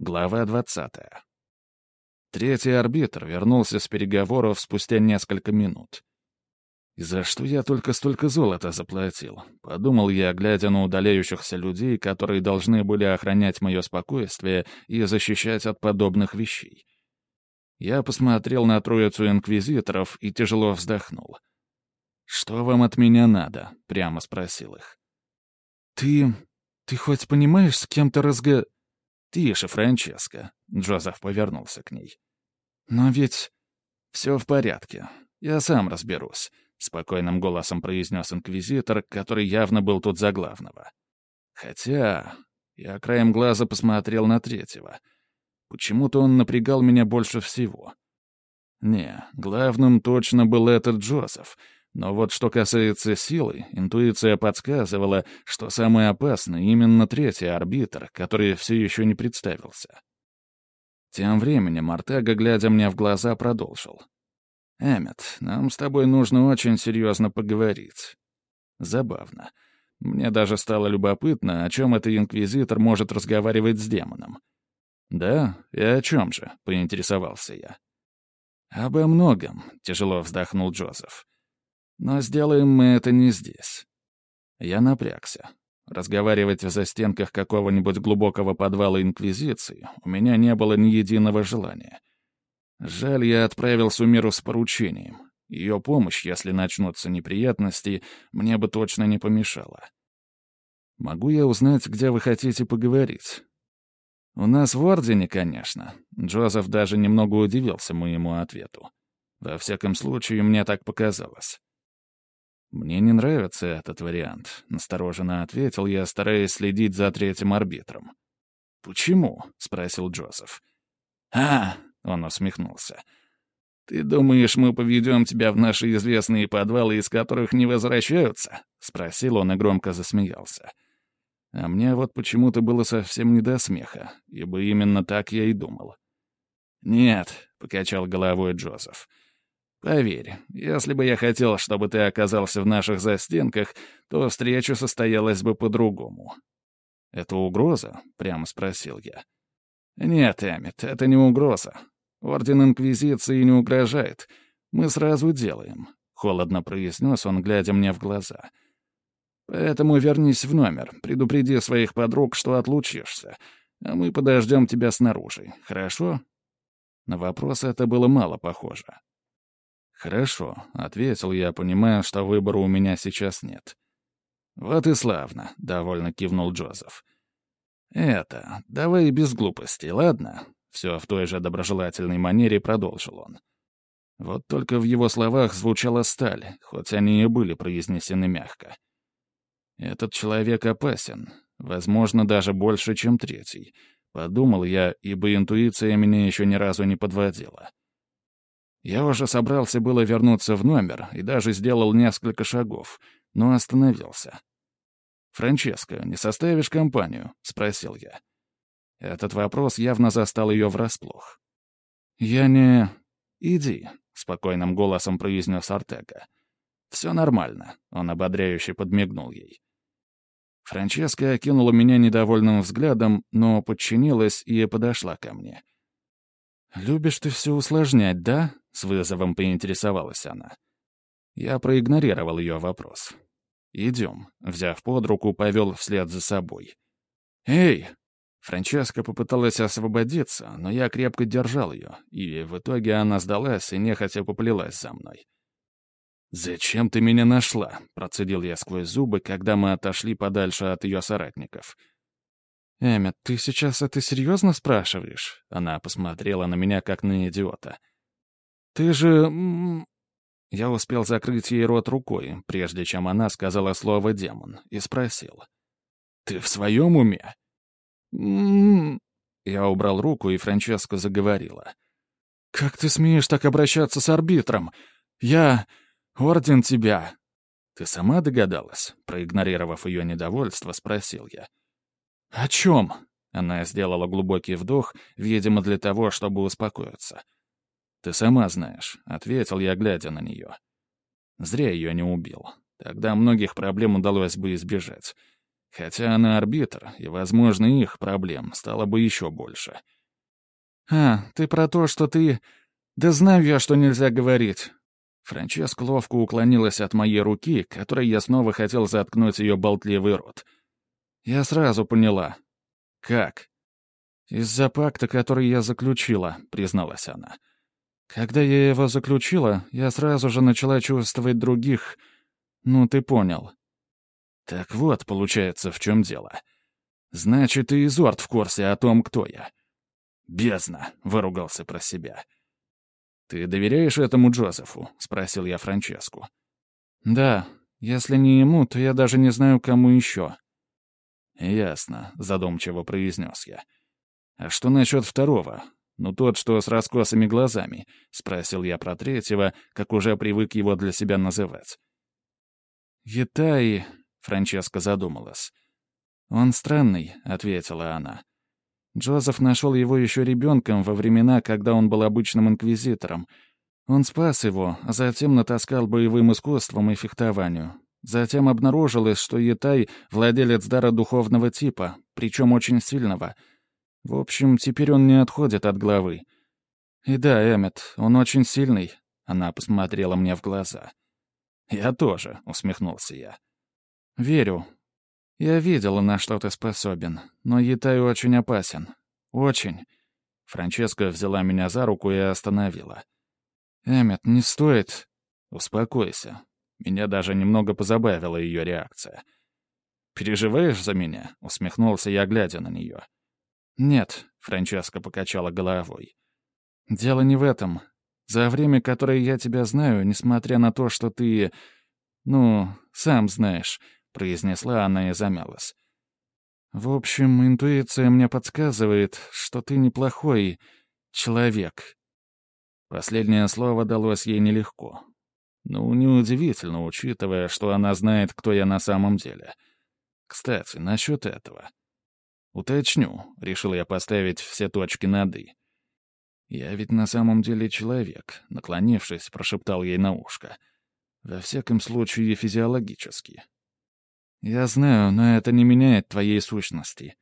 Глава 20. Третий арбитр вернулся с переговоров спустя несколько минут. «И за что я только столько золота заплатил?» — подумал я, глядя на удаляющихся людей, которые должны были охранять мое спокойствие и защищать от подобных вещей. Я посмотрел на троицу инквизиторов и тяжело вздохнул. «Что вам от меня надо?» — прямо спросил их. «Ты хоть понимаешь, с кем ты «Тише, Франческа», — Джозеф повернулся к ней. «Но ведь все в порядке. Я сам разберусь», — спокойным голосом произнес инквизитор, который явно был тут за главного. Хотя я краем глаза посмотрел на третьего. Почему-то он напрягал меня больше всего. Не, главным точно был этот Джозеф. Но вот что касается силы, интуиция подсказывала, что самый опасный именно третий арбитр, который все еще не представился. Тем временем Артега, глядя мне в глаза, продолжил. «Эммет, нам с тобой нужно очень серьезно поговорить». Забавно. Мне даже стало любопытно, о чем этот инквизитор может разговаривать с демоном. «Да? И о чем же?» — поинтересовался я. «Обо многом», — тяжело вздохнул Джозеф. «Но сделаем мы это не здесь». Я напрягся. Разговаривать в застенках какого-нибудь глубокого подвала Инквизиции у меня не было ни единого желания. Жаль, я отправил Сумиру с поручением. Ее помощь, если начнутся неприятности, мне бы точно не помешала. «Могу я узнать, где вы хотите поговорить?» «У нас в Ордене, конечно». Джозеф даже немного удивился моему ответу. Во всяком случае, мне так показалось. «Мне не нравится этот вариант», — настороженно ответил я, стараясь следить за третьим арбитром. «Почему?» — спросил Джозеф. Он усмехнулся. «Ты думаешь, мы поведем тебя в наши известные подвалы, из которых не возвращаются?» — спросил он и громко засмеялся. А мне вот почему-то было совсем не до смеха, ибо именно так я и думал. «Нет», — покачал головой Джозеф. «Поверь, если бы я хотел, чтобы ты оказался в наших застенках, то встреча состоялась бы по-другому». «Это угроза?» — прямо спросил я. «Нет, Эммет, это не угроза. Орден Инквизиции не угрожает. Мы сразу делаем», — холодно произнес он, глядя мне в глаза. «Поэтому вернись в номер, предупреди своих подруг, что отлучишься, а мы подождем тебя снаружи, хорошо?» На вопрос это было мало похоже. «Хорошо», — ответил я, понимая, что выбора у меня сейчас нет. «Вот и славно», — довольно кивнул Джозеф. Давай без глупостей, ладно?» Все в той же доброжелательной манере продолжил он. Вот только в его словах звучала сталь, хоть они и были произнесены мягко. «Этот человек опасен, возможно, даже больше, чем третий», — подумал я, ибо интуиция меня еще ни разу не подводила. Я уже собрался было вернуться в номер и даже сделал несколько шагов, но остановился. «Франческа, не составишь компанию?» — спросил я. Этот вопрос явно застал ее врасплох. «Я не...» «Иди», — спокойным голосом произнес Артега. «Все нормально», — он ободряюще подмигнул ей. Франческа окинула меня недовольным взглядом, но подчинилась и подошла ко мне. «Любишь ты все усложнять, да?» — с вызовом поинтересовалась она. Я проигнорировал ее вопрос. «Идем», — взяв под руку, повел вслед за собой. «Эй!» Франческа попыталась освободиться, но я крепко держал ее, и в итоге она сдалась и нехотя поплелась за мной. «Зачем ты меня нашла?» — процедил я сквозь зубы, когда мы отошли подальше от ее соратников. «Эммет, ты сейчас это серьезно спрашиваешь?» Она посмотрела на меня, как на идиота. «Ты же...» Я успел закрыть ей рот рукой, прежде чем она сказала слово «демон», и спросил. «Ты в своем уме?» Я убрал руку, и Франческа заговорила. «Как ты смеешь так обращаться с арбитром? Орден тебя!» «Ты сама догадалась?» Проигнорировав ее недовольство, спросил я. «О чем?» Она сделала глубокий вдох, видимо, для того, чтобы успокоиться. «Ты сама знаешь», — ответил я, глядя на нее. Зря ее не убил. Тогда многих проблем удалось бы избежать. Хотя она арбитр, и, возможно, их проблем стало бы еще больше. «А, ты про то, что ты... Да знаю я, что нельзя говорить». Франческа ловко уклонилась от моей руки, которой я снова хотел заткнуть ее болтливый рот. «Я сразу поняла». «Как?» «Из-за пакта, который я заключила», — призналась она. «Когда я его заключила, я сразу же начала чувствовать других... Ну, ты понял». «Так вот, получается, в чем дело. Значит, и Изорд в курсе о том, кто я». «Бездна!» — выругался про себя. «Ты доверяешь этому Джозефу?» — спросил я Франческу. «Да, если не ему, то я даже не знаю, кому еще». «Ясно», — задумчиво произнес я. «А что насчет второго? Ну, тот, что с раскосыми глазами?» — спросил я про третьего, как уже привык его для себя называть. «Ятаи», — Франческа задумалась. «Он странный», — ответила она. «Джозеф нашел его еще ребенком во времена, когда он был обычным инквизитором. Он спас его, а затем натаскал боевым искусством и фехтованию. Затем обнаружилось, что Ятай — владелец дара духовного типа, причем очень сильного. В общем, теперь он не отходит от главы. И да, Эммет, он очень сильный». Она посмотрела мне в глаза. «Я тоже», — усмехнулся я. «Верю. Я видела, на что ты способен, но Ятай очень опасен. Очень». Франческа взяла меня за руку и остановила. «Эммет, не стоит...» «Успокойся». Меня даже немного позабавила ее реакция. «Переживаешь за меня?» — усмехнулся я, глядя на нее. «Нет», — Франческа покачала головой. «Дело не в этом. За время, которое я тебя знаю, несмотря на то, что ты... Ну, сам знаешь», — произнесла она и замялась. «В общем, интуиция мне подсказывает, что ты неплохой человек». Последнее слово далось ей нелегко. Ну, неудивительно, учитывая, что она знает, кто я на самом деле. Кстати, насчет этого. «Уточню», — решил я поставить все точки над «и». «Я ведь на самом деле человек», — наклонившись, прошептал ей на ушко. «Во всяком случае, физиологически». «Я знаю, но это не меняет твоей сущности».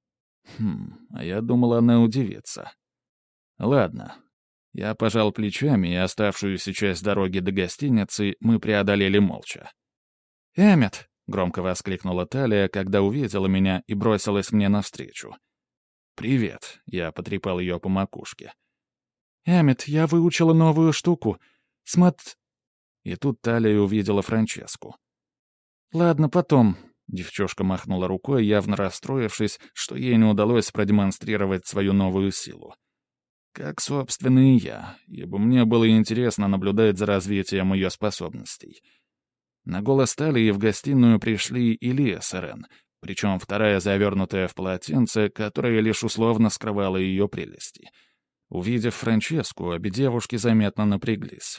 А я думал, она удивится. Ладно. Я пожал плечами, и оставшуюся часть дороги до гостиницы мы преодолели молча. «Эммет!» — громко воскликнула Талия, когда увидела меня и бросилась мне навстречу. «Привет», — я потрепал ее по макушке. «Эммет, я выучила новую штуку. И тут Талия увидела Франческу. «Ладно, потом». Девчушка махнула рукой, явно расстроившись, что ей не удалось продемонстрировать свою новую силу. Как, собственно, и я, ибо мне было интересно наблюдать за развитием ее способностей. На голос Талии в гостиную пришли Илья с Ирен, причем вторая завернутая в полотенце, которое лишь условно скрывало ее прелести. Увидев Франческу, обе девушки заметно напряглись.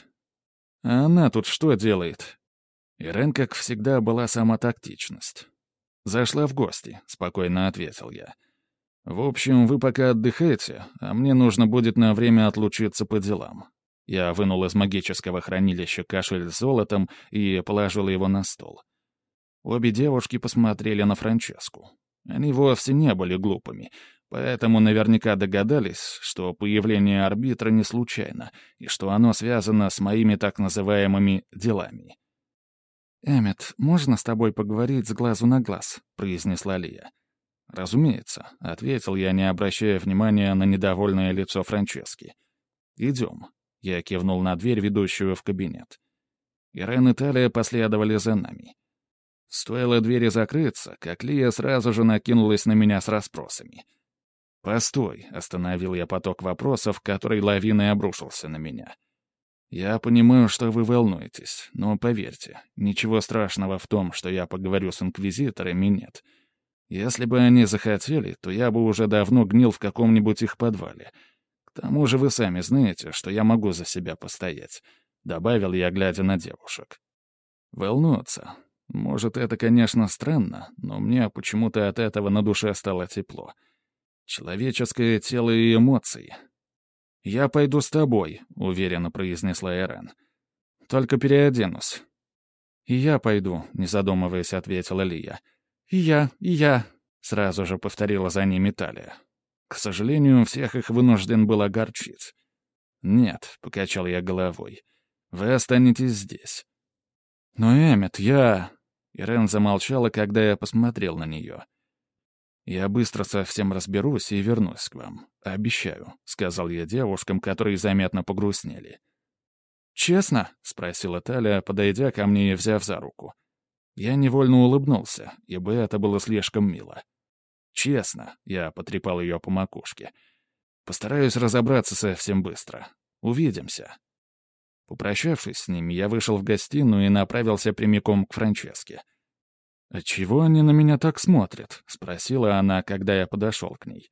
«А она тут что делает?» Ирен, как всегда, была сама тактичность. «Зашла в гости», — спокойно ответил я. «В общем, вы пока отдыхайте, а мне нужно будет на время отлучиться по делам». Я вынул из магического хранилища кошель с золотом и положил его на стол. Обе девушки посмотрели на Франческу. Они вовсе не были глупыми, поэтому наверняка догадались, что появление арбитра не случайно и что оно связано с моими так называемыми «делами». «Эммет, можно с тобой поговорить с глазу на глаз?» — произнесла Лия. «Разумеется», — ответил я, не обращая внимания на недовольное лицо Франчески. «Идем». Я кивнул на дверь, ведущую в кабинет. Ирен и Талия последовали за нами. Стоило двери закрыться, как Лия сразу же накинулась на меня с расспросами. «Постой», — остановил я поток вопросов, который лавиной обрушился на меня. «Я понимаю, что вы волнуетесь, но поверьте, ничего страшного в том, что я поговорю с инквизиторами, нет. Если бы они захотели, то я бы уже давно гнил в каком-нибудь их подвале. К тому же вы сами знаете, что я могу за себя постоять», — добавил я, глядя на девушек. «Волнуться. Может, это, конечно, странно, но мне почему-то от этого на душе стало тепло. Человеческое тело и эмоции. «Я пойду с тобой», — уверенно произнесла Ирен. «Только переоденусь». «И я пойду», — не задумываясь, ответила Лия. «И я», — сразу же повторила за ними Талия. К сожалению, всех их вынужден был огорчить. «Нет», — покачал я головой, — «вы останетесь здесь». «Но, Эммет, я...» Ирен замолчала, когда я посмотрел на нее. «Я быстро со всем разберусь и вернусь к вам. Обещаю», — сказал я девушкам, которые заметно погрустнели. «Честно?» — спросила Талия, подойдя ко мне и взяв за руку. Я невольно улыбнулся, ибо это было слишком мило. «Честно», — я потрепал ее по макушке. «Постараюсь разобраться совсем быстро. Увидимся». Попрощавшись с ними, я вышел в гостиную и направился прямиком к Франческе. «Отчего они на меня так смотрят?» — спросила она, когда я подошел к ней.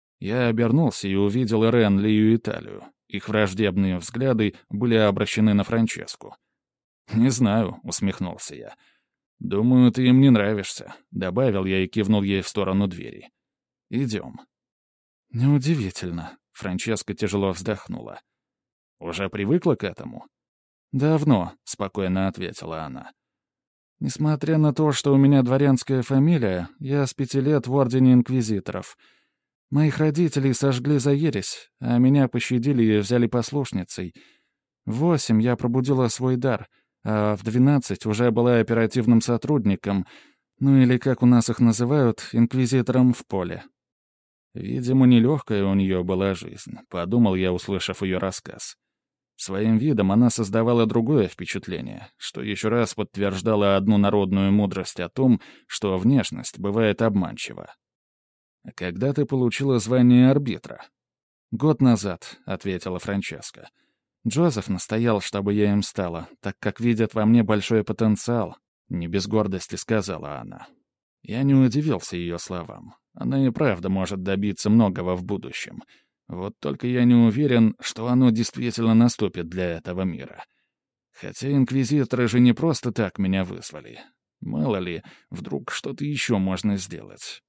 Я обернулся и увидел Ирен, Лию и Талию. Их враждебные взгляды были обращены на Франческу. «Не знаю», — усмехнулся я. «Думаю, ты им не нравишься», — добавил я и кивнул ей в сторону двери. «Идем». «Неудивительно», — Франческа тяжело вздохнула. «Уже привыкла к этому?» «Давно», — спокойно ответила она. «Несмотря на то, что у меня дворянская фамилия, я с 5 лет в Ордене Инквизиторов. Моих родителей сожгли за ересь, а меня пощадили и взяли послушницей. В 8 я пробудила свой дар, а в 12 уже была оперативным сотрудником, ну или, как у нас их называют, инквизитором в поле». «Видимо, нелегкая у нее была жизнь», — подумал я, услышав ее рассказ. Своим видом она создавала другое впечатление, что еще раз подтверждало одну народную мудрость о том, что внешность бывает обманчива. «А когда ты получила звание арбитра?» «Год назад», — ответила Франческа. «Джозеф настоял, чтобы я им стала, так как видит во мне большой потенциал», — не без гордости сказала она. Я не удивился ее словам. Она и правда может добиться многого в будущем. Вот только я не уверен, что оно действительно наступит для этого мира. Хотя инквизиторы же не просто так меня вызвали. Мало ли, вдруг что-то еще можно сделать.